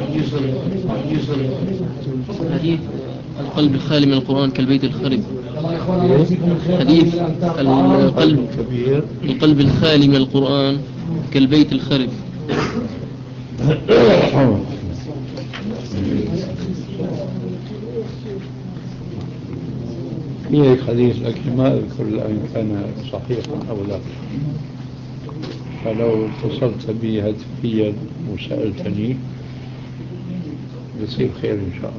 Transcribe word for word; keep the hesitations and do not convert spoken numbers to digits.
حديث القلب الخالي من القرآن كالبيت الخرب. حديث القلب القلب الخالي من القرآن كالبيت الخرب. في حديث لكن ما أذكر الآن كان صحيحا أو لا، فلو اتصلت بي هاتفيا وسألتني بصير خير إن شاء الله.